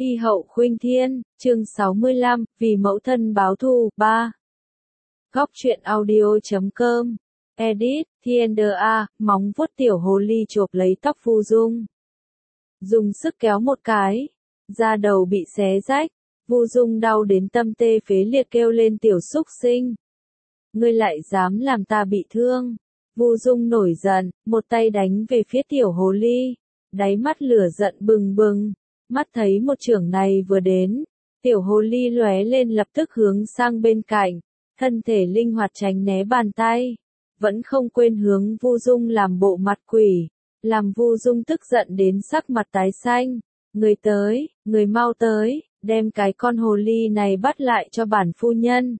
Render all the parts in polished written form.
Y hậu khuynh thiên, chương 65, vì mẫu thân báo thù, 3. Góc truyện audio.com. Edit, Thiên.A, móng vuốt tiểu hồ ly chộp lấy tóc Vu Dung. Dùng sức kéo một cái, da đầu bị xé rách, Vu Dung đau đến tâm tê phế liệt kêu lên tiểu súc sinh. Ngươi lại dám làm ta bị thương. Vu Dung nổi giận, một tay đánh về phía tiểu hồ ly, đáy mắt lửa giận bừng bừng. Mắt thấy một chưởng này vừa đến, tiểu hồ ly lóe lên lập tức hướng sang bên cạnh, thân thể linh hoạt tránh né bàn tay, vẫn không quên hướng Vu Dung làm bộ mặt quỷ, làm Vu Dung tức giận đến sắc mặt tái xanh. Người tới, người mau tới, đem cái con hồ ly này bắt lại cho bản phu nhân.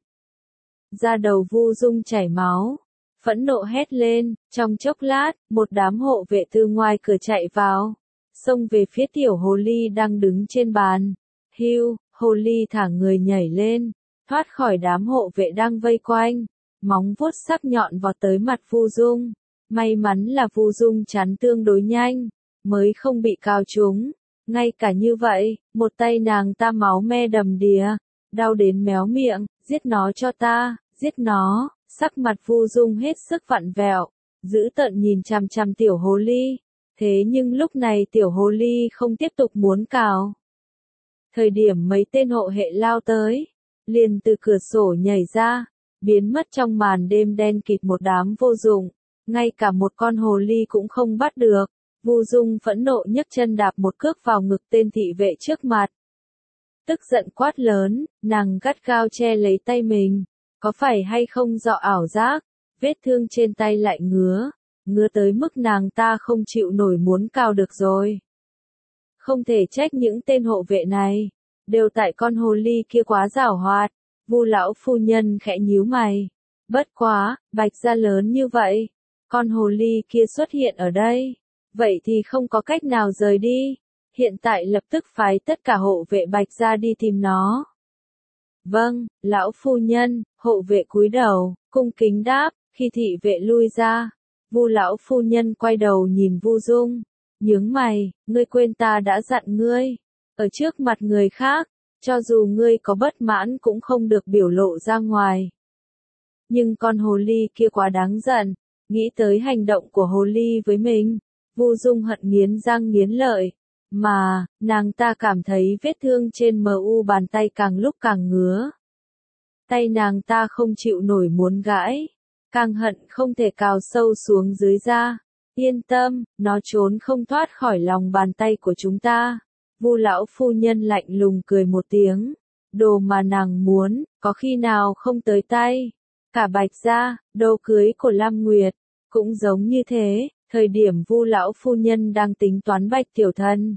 Da đầu Vu Dung chảy máu, phẫn nộ hét lên, trong chốc lát, một đám hộ vệ từ ngoài cửa chạy vào, xông về phía tiểu hồ ly đang đứng trên bàn. Hưu, hồ ly thả người nhảy lên, thoát khỏi đám hộ vệ đang vây quanh, móng vuốt sắc nhọn vọt tới mặt Vu Dung. May mắn là Vu Dung chắn tương đối nhanh, mới không bị cào trúng. Ngay cả như vậy, một tay nàng ta máu me đầm đìa, đau đến méo miệng, giết nó cho ta, giết nó. Sắc mặt Vu Dung hết sức vặn vẹo, dữ tợn nhìn chằm chằm tiểu hồ ly. Thế nhưng lúc này tiểu hồ ly không tiếp tục muốn cào. Thời điểm mấy tên hộ hệ lao tới, liền từ cửa sổ nhảy ra, biến mất trong màn đêm đen kịt một đám vô dụng, ngay cả một con hồ ly cũng không bắt được. Vu Dung phẫn nộ nhấc chân đạp một cước vào ngực tên thị vệ trước mặt. Tức giận quát lớn, nàng gắt gao che lấy tay mình, có phải hay không do ảo giác, vết thương trên tay lại ngứa tới mức nàng ta không chịu nổi muốn cào được rồi. Không thể trách những tên hộ vệ này, đều tại con hồ ly kia quá giảo hoạt. Vu lão phu nhân khẽ nhíu mày. Bất quá, Bạch gia lớn như vậy, con hồ ly kia xuất hiện ở đây, vậy thì không có cách nào rời đi, hiện tại lập tức phái tất cả hộ vệ Bạch gia đi tìm nó. Vâng, lão phu nhân. Hộ vệ cúi đầu, cung kính đáp. Khi thị vệ lui ra, Vu lão phu nhân quay đầu nhìn Vu Dung, nhướng mày, ngươi quên ta đã dặn ngươi, ở trước mặt người khác, cho dù ngươi có bất mãn cũng không được biểu lộ ra ngoài. Nhưng con hồ ly kia quá đáng giận, nghĩ tới hành động của hồ ly với mình, Vu Dung hận nghiến răng nghiến lợi, mà, nàng ta cảm thấy vết thương trên mu bàn tay càng lúc càng ngứa. Tay nàng ta không chịu nổi muốn gãi, càng hận không thể cào sâu xuống dưới da. Yên tâm, nó trốn không thoát khỏi lòng bàn tay của chúng ta. Vu lão phu nhân lạnh lùng cười một tiếng. Đồ mà nàng muốn, có khi nào không tới tay. Cả Bạch gia, đồ cưới của Lam Nguyệt, cũng giống như thế. Thời điểm Vu lão phu nhân đang tính toán Bạch tiểu thân,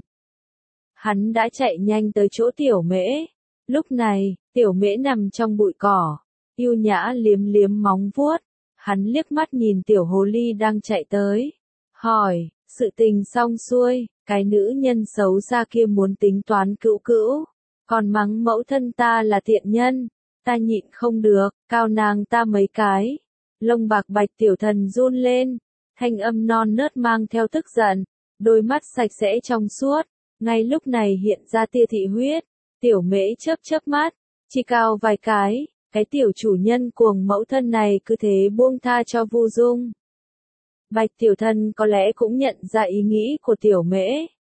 hắn đã chạy nhanh tới chỗ tiểu mễ. Lúc này, tiểu mễ nằm trong bụi cỏ, yêu nhã liếm liếm móng vuốt. Hắn liếc mắt nhìn tiểu hồ ly đang chạy tới, hỏi, sự tình xong xuôi, cái nữ nhân xấu xa kia muốn tính toán cữu cữu, còn mắng mẫu thân ta là tiện nhân, ta nhịn không được, cao nàng ta mấy cái. Lông bạc Bạch tiểu thần run lên, thanh âm non nớt mang theo tức giận, đôi mắt sạch sẽ trong suốt, ngay lúc này hiện ra tia thị huyết. Tiểu mễ chớp chớp mắt, chỉ cao vài cái tiểu chủ nhân cuồng mẫu thân này cứ thế buông tha cho Vu Dung. Bạch tiểu thân có lẽ cũng nhận ra ý nghĩ của tiểu mễ.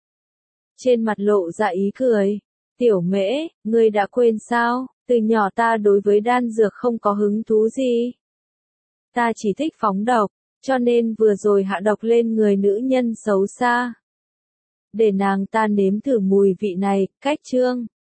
Trên mặt lộ ra ý cười. Tiểu mễ, ngươi đã quên sao, từ nhỏ ta đối với đan dược không có hứng thú gì. Ta chỉ thích phóng độc, cho nên vừa rồi hạ độc lên người nữ nhân xấu xa. Để nàng ta nếm thử mùi vị này, cách chương.